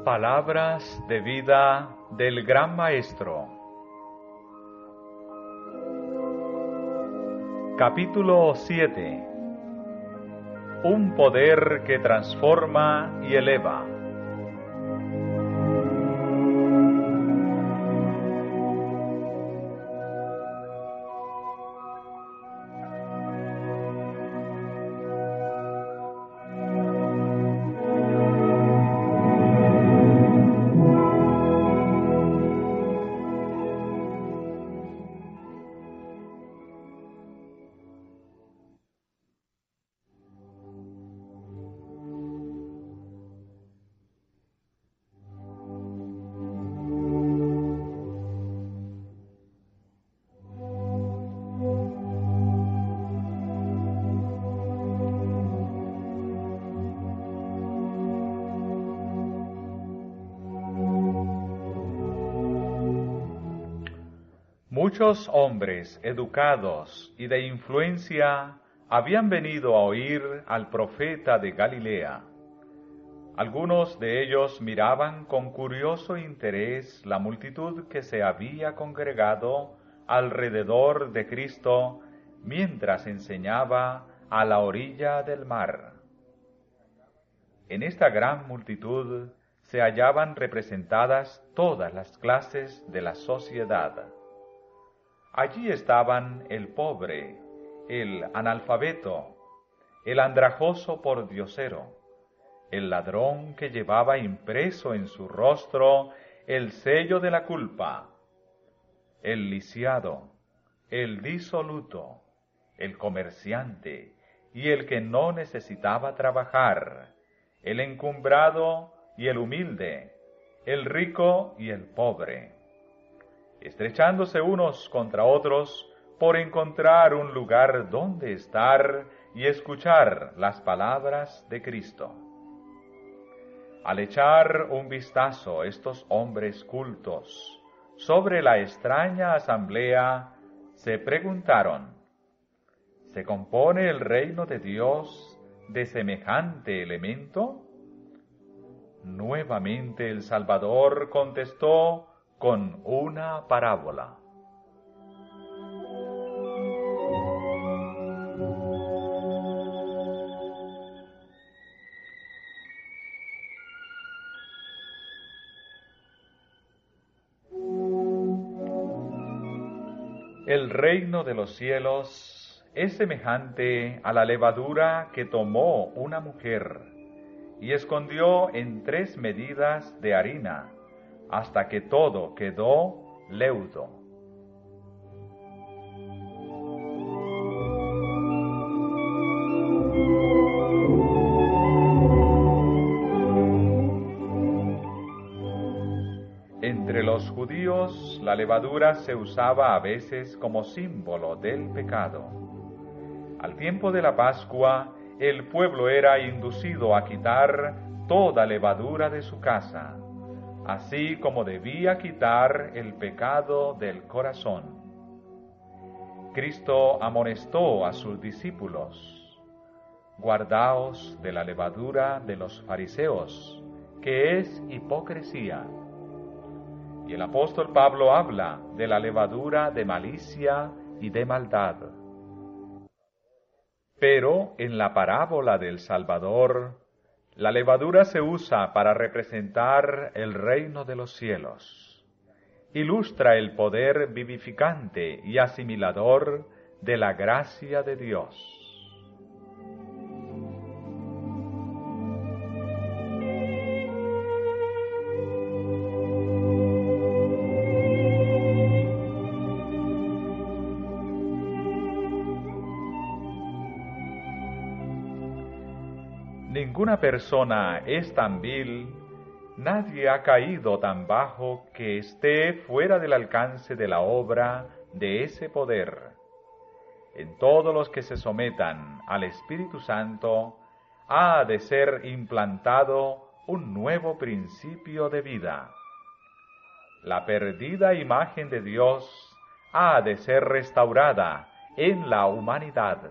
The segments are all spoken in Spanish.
Palabras de vida del Gran Maestro. Capítulo 7. Un poder que transforma y eleva. Muchos hombres educados y de influencia habían venido a oír al profeta de Galilea. Algunos de ellos miraban con curioso interés la multitud que se había congregado alrededor de Cristo mientras enseñaba a la orilla del mar. En esta gran multitud se hallaban representadas todas las clases de la sociedad. Allí estaban el pobre, el analfabeto, el andrajoso pordiosero, el ladrón que llevaba impreso en su rostro el sello de la culpa, el lisiado, el disoluto, el comerciante y el que no necesitaba trabajar, el encumbrado y el humilde, el rico y el pobre, estrechándose unos contra otros por encontrar un lugar donde estar y escuchar las palabras de Cristo. Al echar un vistazo estos hombres cultos sobre la extraña asamblea, se preguntaron: ¿se compone el reino de Dios de semejante elemento? Nuevamente el Salvador contestó con una parábola. El reino de los cielos es semejante a la levadura que tomó una mujer y escondió en 3 medidas de harina, hasta que todo quedó leudo. Entre los judíos, la levadura se usaba a veces como símbolo del pecado. Al tiempo de la Pascua, el pueblo era inducido a quitar toda levadura de su casa, así como debía quitar el pecado del corazón. Cristo amonestó a sus discípulos: guardaos de la levadura de los fariseos, que es hipocresía. Y el apóstol Pablo habla de la levadura de malicia y de maldad. Pero en la parábola del Salvador, la levadura se usa para representar el reino de los cielos. Ilustra el poder vivificante y asimilador de la gracia de Dios. Ninguna persona es tan vil, nadie ha caído tan bajo que esté fuera del alcance de la obra de ese poder. En todos los que se sometan al Espíritu Santo, ha de ser implantado un nuevo principio de vida. La perdida imagen de Dios ha de ser restaurada en la humanidad.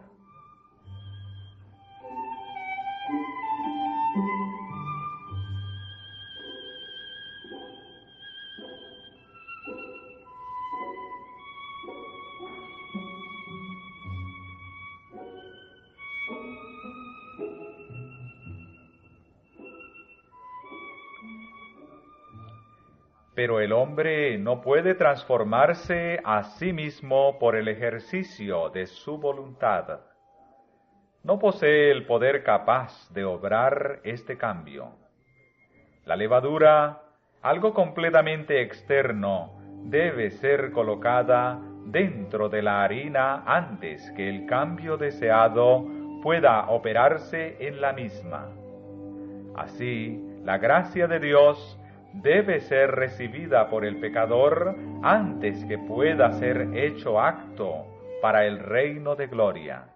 Pero el hombre no puede transformarse a sí mismo por el ejercicio de su voluntad. No posee el poder capaz de obrar este cambio. La levadura, algo completamente externo, debe ser colocada dentro de la harina antes que el cambio deseado pueda operarse en la misma. Así, la gracia de Dios debe ser recibida por el pecador antes que pueda ser hecho acto para el reino de gloria.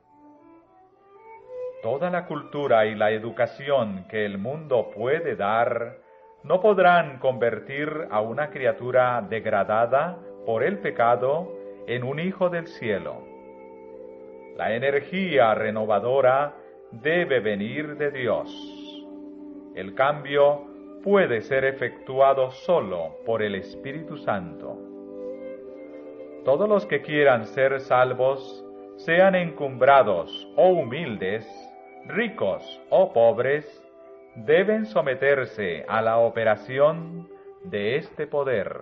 Toda la cultura y la educación que el mundo puede dar no podrán convertir a una criatura degradada por el pecado en un hijo del cielo. La energía renovadora debe venir de Dios. El cambio puede ser efectuado solo por el Espíritu Santo. Todos los que quieran ser salvos, sean encumbrados o humildes, ricos o pobres, deben someterse a la operación de este poder.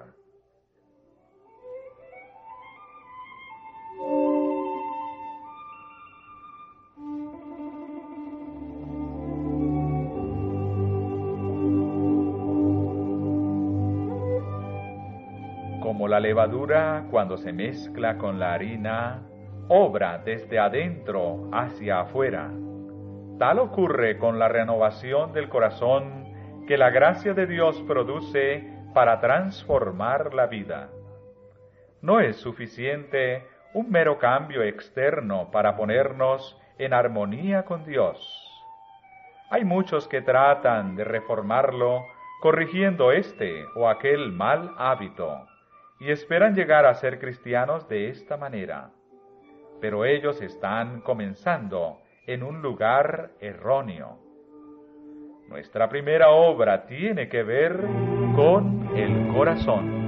Como la levadura, cuando se mezcla con la harina, obra desde adentro hacia afuera, tal ocurre con la renovación del corazón que la gracia de Dios produce para transformar la vida. No es suficiente un mero cambio externo para ponernos en armonía con Dios. Hay muchos que tratan de reformarlo corrigiendo este o aquel mal hábito y esperan llegar a ser cristianos de esta manera. Pero ellos están comenzando en un lugar erróneo. Nuestra primera obra tiene que ver con el corazón.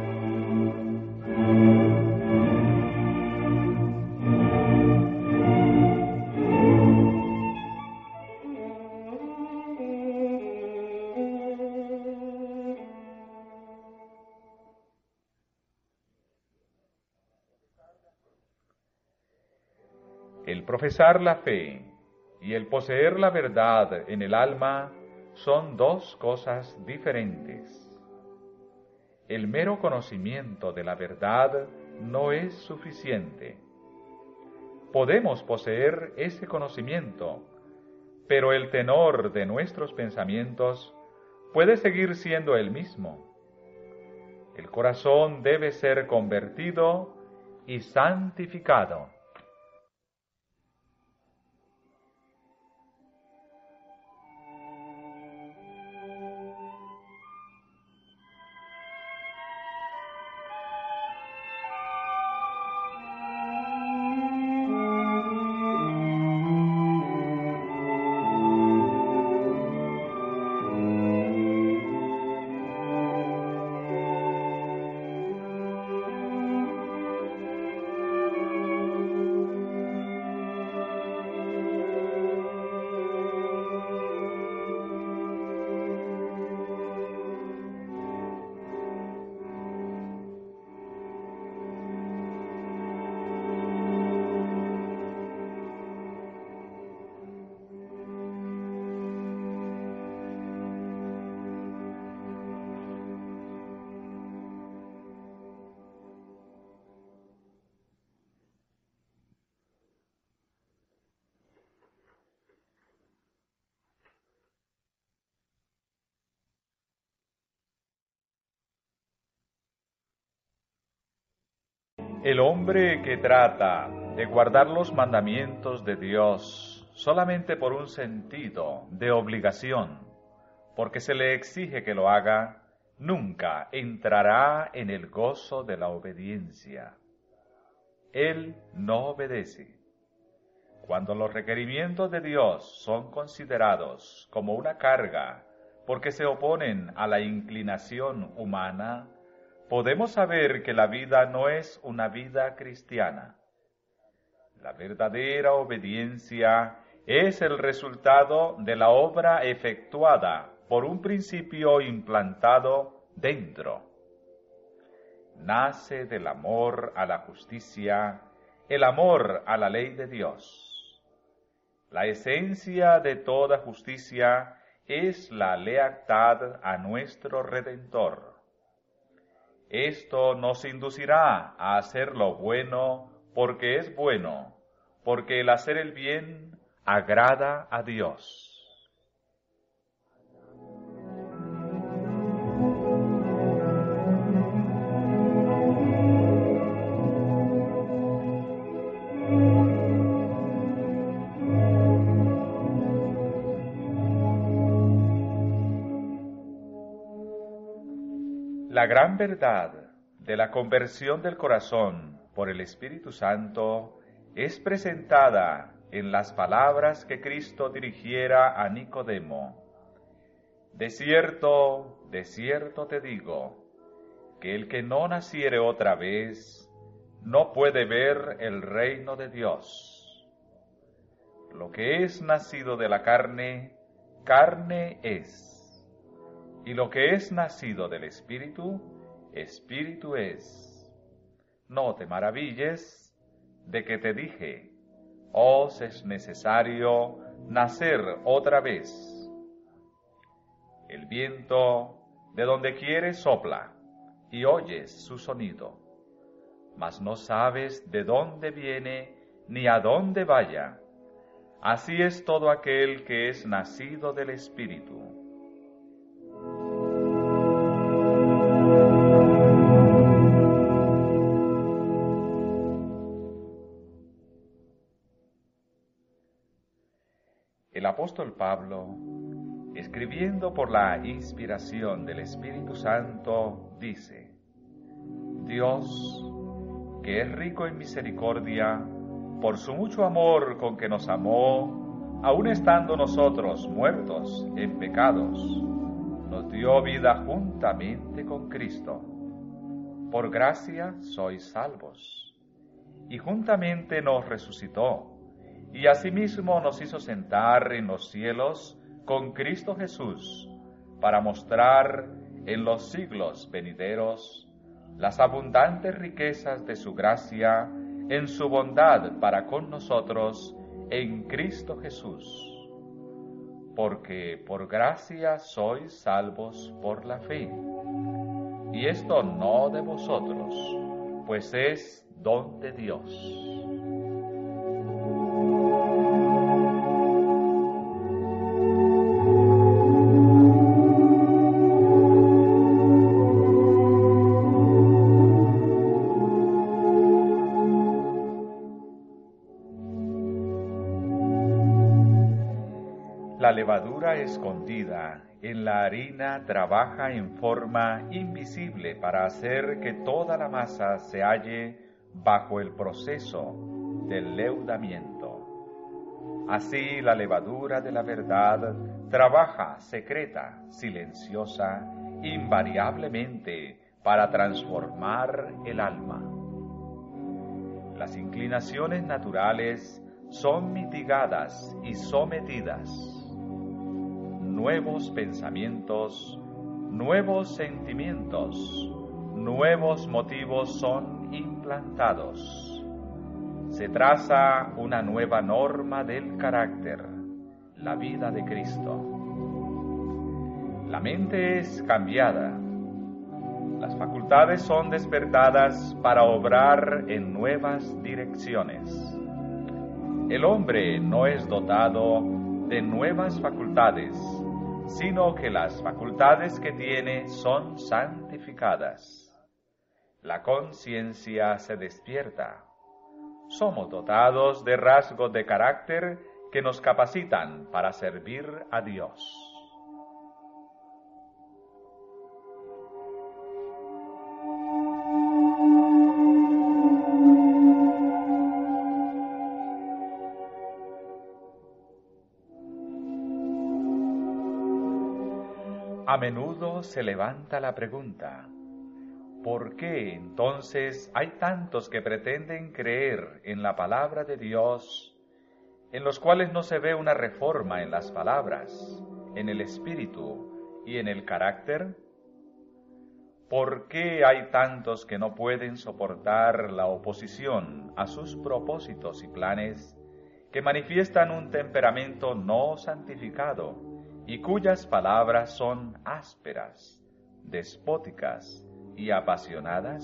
El profesar la fe y el poseer la verdad en el alma son dos cosas diferentes. El mero conocimiento de la verdad no es suficiente. Podemos poseer ese conocimiento, pero el tenor de nuestros pensamientos puede seguir siendo el mismo. El corazón debe ser convertido y santificado. El hombre que trata de guardar los mandamientos de Dios solamente por un sentido de obligación, porque se le exige que lo haga, nunca entrará en el gozo de la obediencia. Él no obedece. Cuando los requerimientos de Dios son considerados como una carga porque se oponen a la inclinación humana, podemos saber que la vida no es una vida cristiana. La verdadera obediencia es el resultado de la obra efectuada por un principio implantado dentro. nace del amor a la justicia, el amor a la ley de Dios. La esencia de toda justicia es la lealtad a nuestro Redentor. Esto nos inducirá a hacer lo bueno porque es bueno, porque el hacer el bien agrada a Dios. La gran verdad de la conversión del corazón por el Espíritu Santo es presentada en las palabras que Cristo dirigiera a Nicodemo. De cierto te digo, que el que no naciere otra vez, no puede ver el reino de Dios. Lo que es nacido de la carne, carne es. Y lo que es nacido del Espíritu, Espíritu es. No te maravilles de que te dije, os es necesario nacer otra vez. El viento de donde quiere sopla, y oyes su sonido, mas no sabes de dónde viene ni a dónde vaya. Así es todo aquel que es nacido del Espíritu. El apóstol Pablo, escribiendo por la inspiración del Espíritu Santo, dice: Dios, que es rico en misericordia, por su mucho amor con que nos amó, aun estando nosotros muertos en pecados, nos dio vida juntamente con Cristo. Por gracia sois salvos, y juntamente nos resucitó, y asimismo nos hizo sentar en los cielos con Cristo Jesús, para mostrar en los siglos venideros las abundantes riquezas de su gracia en su bondad para con nosotros en Cristo Jesús. Porque por gracia sois salvos por la fe. Y esto no de vosotros, pues es don de Dios. La levadura escondida en la harina trabaja en forma invisible para hacer que toda la masa se halle bajo el proceso del leudamiento. Así la levadura de la verdad trabaja secreta, silenciosa, invariablemente para transformar el alma. Las inclinaciones naturales son mitigadas y sometidas. Nuevos pensamientos, nuevos sentimientos, nuevos motivos son implantados. Se traza una nueva norma del carácter, la vida de Cristo. La mente es cambiada. Las facultades son despertadas para obrar en nuevas direcciones. El hombre no es dotado de nuevas facultades, sino que las facultades que tiene son santificadas. La conciencia se despierta. Somos dotados de rasgos de carácter que nos capacitan para servir a Dios. A menudo se levanta la pregunta: ¿por qué entonces hay tantos que pretenden creer en la palabra de Dios, en los cuales no se ve una reforma en las palabras, en el espíritu y en el carácter? ¿Por qué hay tantos que no pueden soportar la oposición a sus propósitos y planes, que manifiestan un temperamento no santificado y cuyas palabras son ásperas, despóticas y apasionadas?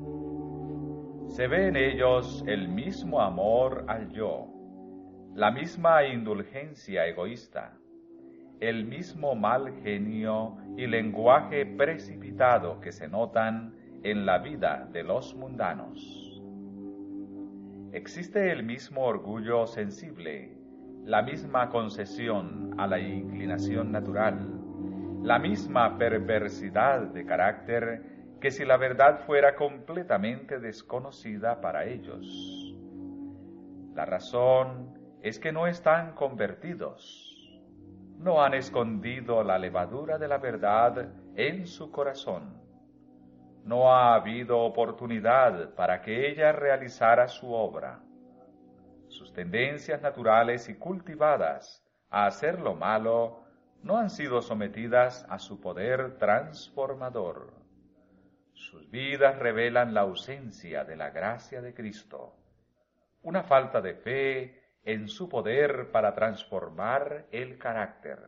Se ve en ellos el mismo amor al yo, la misma indulgencia egoísta, el mismo mal genio y lenguaje precipitado que se notan en la vida de los mundanos. Existe el mismo orgullo sensible, la misma concesión a la inclinación natural, la misma perversidad de carácter que si la verdad fuera completamente desconocida para ellos. La razón es que no están convertidos. No han escondido la levadura de la verdad en su corazón. No ha habido oportunidad para que ella realizara su obra. Sus tendencias naturales y cultivadas a hacer lo malo no han sido sometidas a su poder transformador. Sus vidas revelan la ausencia de la gracia de Cristo, una falta de fe en su poder para transformar el carácter.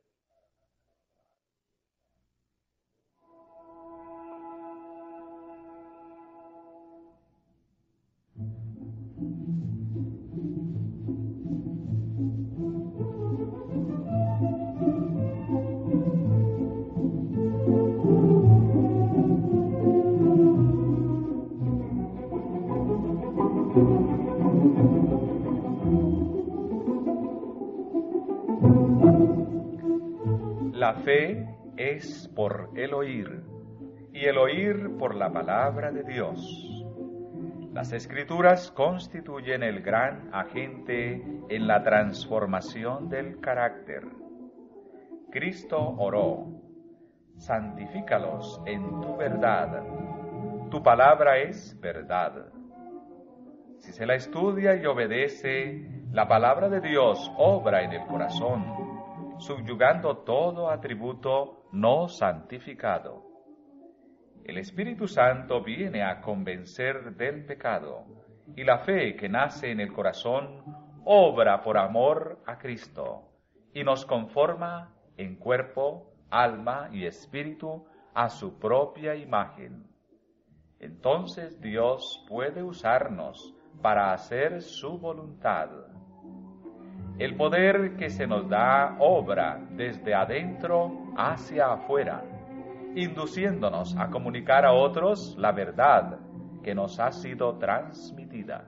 La fe es por el oír, y el oír por la palabra de Dios. Las Escrituras constituyen el gran agente en la transformación del carácter. Cristo oró: santifícalos en tu verdad. Tu palabra es verdad. Si se la estudia y obedece, la palabra de Dios obra en el corazón, subyugando todo atributo no santificado. El Espíritu Santo viene a convencer del pecado, y la fe que nace en el corazón obra por amor a Cristo, y nos conforma en cuerpo, alma y espíritu a su propia imagen. Entonces Dios puede usarnos para hacer su voluntad. El poder que se nos da obra desde adentro hacia afuera, induciéndonos a comunicar a otros la verdad que nos ha sido transmitida.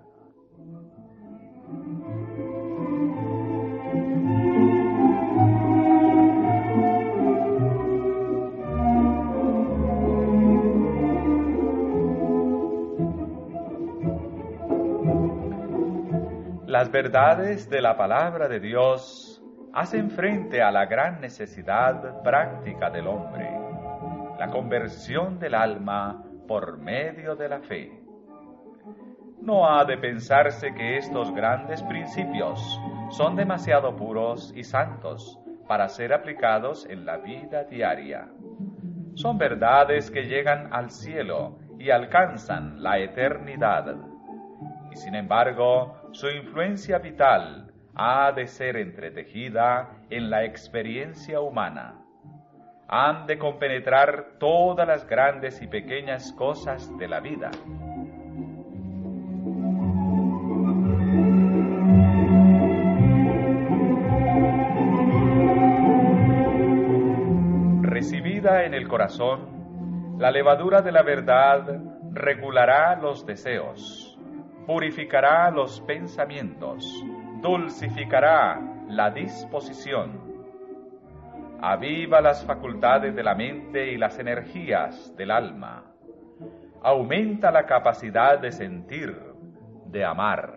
Las verdades de la palabra de Dios hacen frente a la gran necesidad práctica del hombre, la conversión del alma por medio de la fe. No ha de pensarse que estos grandes principios son demasiado puros y santos para ser aplicados en la vida diaria. Son verdades que llegan al cielo y alcanzan la eternidad. Y sin embargo, su influencia vital ha de ser entretejida en la experiencia humana. Han de compenetrar todas las grandes y pequeñas cosas de la vida. Recibida en el corazón, la levadura de la verdad regulará los deseos, purificará los pensamientos, dulcificará la disposición, aviva las facultades de la mente y las energías del alma, aumenta la capacidad de sentir, de amar.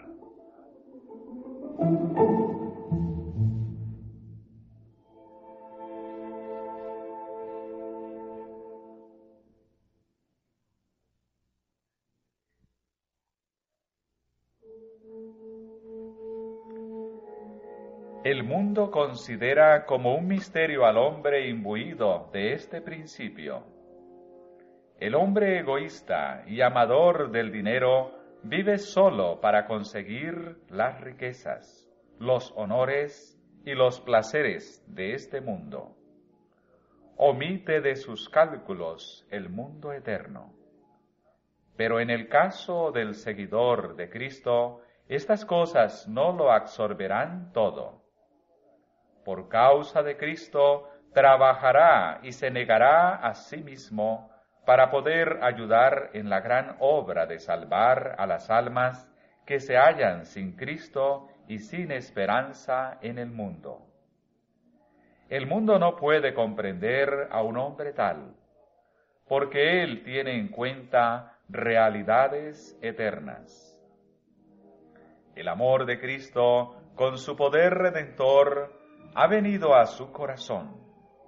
El mundo considera como un misterio al hombre imbuido de este principio. El hombre egoísta y amador del dinero vive solo para conseguir las riquezas, los honores y los placeres de este mundo. Omite de sus cálculos el mundo eterno. Pero en el caso del seguidor de Cristo, estas cosas no lo absorberán todo. Por causa de Cristo, trabajará y se negará a sí mismo para poder ayudar en la gran obra de salvar a las almas que se hallan sin Cristo y sin esperanza en el mundo. El mundo no puede comprender a un hombre tal, porque él tiene en cuenta realidades eternas. El amor de Cristo, con su poder redentor, ha venido a su corazón.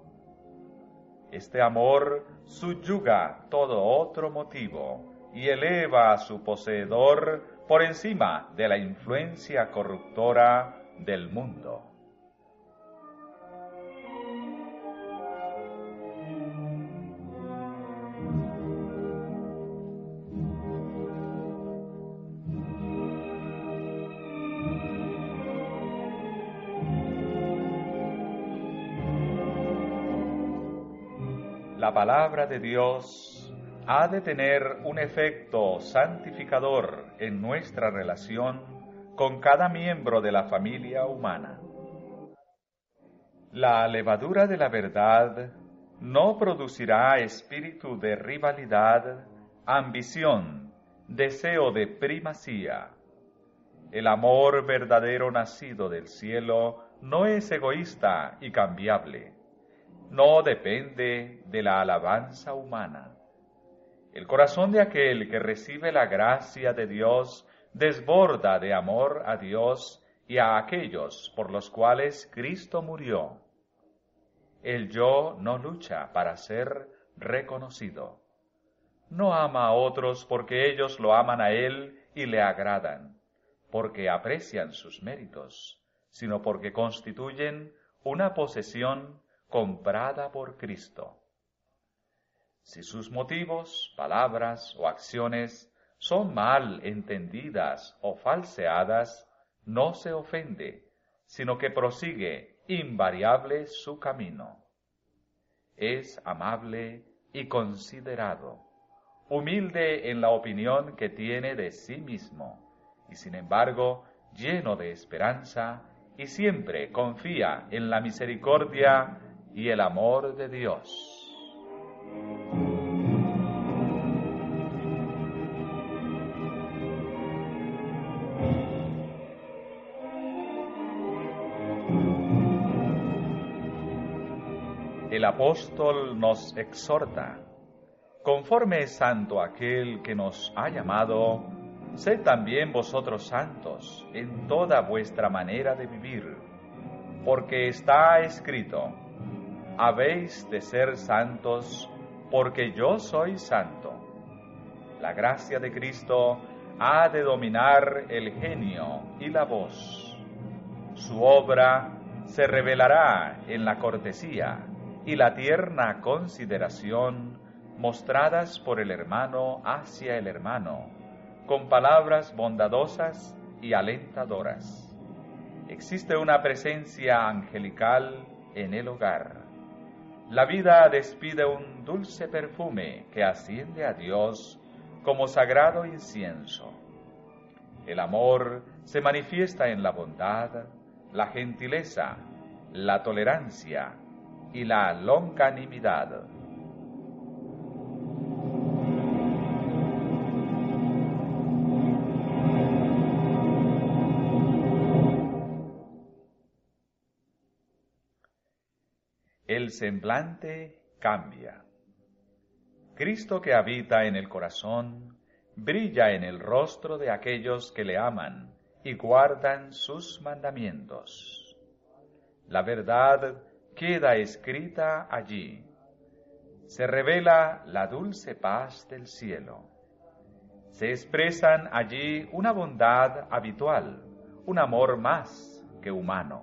Este amor subyuga todo otro motivo y eleva a su poseedor por encima de la influencia corruptora del mundo. La palabra de Dios ha de tener un efecto santificador en nuestra relación con cada miembro de la familia humana. La levadura de la verdad no producirá espíritu de rivalidad, ambición, deseo de primacía. El amor verdadero nacido del cielo no es egoísta y cambiable. No depende de la alabanza humana. El corazón de aquel que recibe la gracia de Dios desborda de amor a Dios y a aquellos por los cuales Cristo murió. El yo no lucha para ser reconocido. No ama a otros porque ellos lo aman a él y le agradan, porque aprecian sus méritos, sino porque constituyen una posesión comprada por Cristo. Si sus motivos, palabras o acciones son mal entendidas o falseadas, no se ofende, sino que prosigue invariable su camino. Es amable y considerado, humilde en la opinión que tiene de sí mismo, y sin embargo lleno de esperanza, y siempre confía en la misericordia y el amor de Dios. El apóstol nos exhorta: conforme es santo aquel que nos ha llamado, sed también vosotros santos en toda vuestra manera de vivir, porque está escrito: habéis de ser santos, porque yo soy santo. La gracia de Cristo ha de dominar el genio y la voz. Su obra se revelará en la cortesía y la tierna consideración mostradas por el hermano hacia el hermano, con palabras bondadosas y alentadoras. Existe una presencia angelical en el hogar. La vida despide un dulce perfume que asciende a Dios como sagrado incienso. El amor se manifiesta en la bondad, la gentileza, la tolerancia y la longanimidad. El semblante cambia. Cristo que habita en el corazón brilla en el rostro de aquellos que le aman y guardan sus mandamientos. La verdad queda escrita allí. Se revela la dulce paz del cielo. Se expresan allí una bondad habitual, un amor más que humano.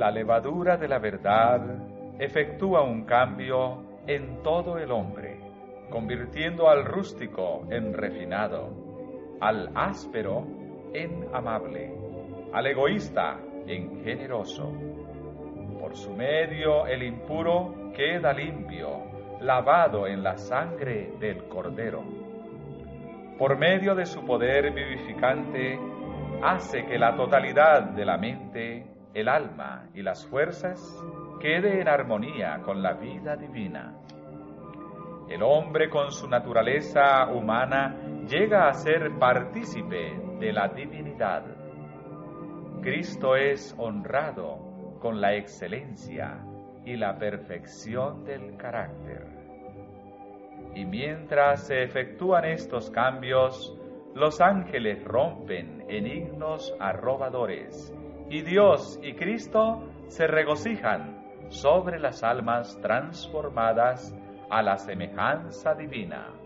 La levadura de la verdad efectúa un cambio en todo el hombre, convirtiendo al rústico en refinado, al áspero en amable, al egoísta en generoso. Por su medio el impuro queda limpio, lavado en la sangre del Cordero. Por medio de su poder vivificante, hace que la totalidad de la mente, el alma y las fuerzas quede en armonía con la vida divina. El hombre con su naturaleza humana llega a ser partícipe de la divinidad. Cristo es honrado con la excelencia y la perfección del carácter. Y mientras se efectúan estos cambios, los ángeles rompen en himnos arrobadores, y Dios y Cristo se regocijan sobre las almas transformadas a la semejanza divina.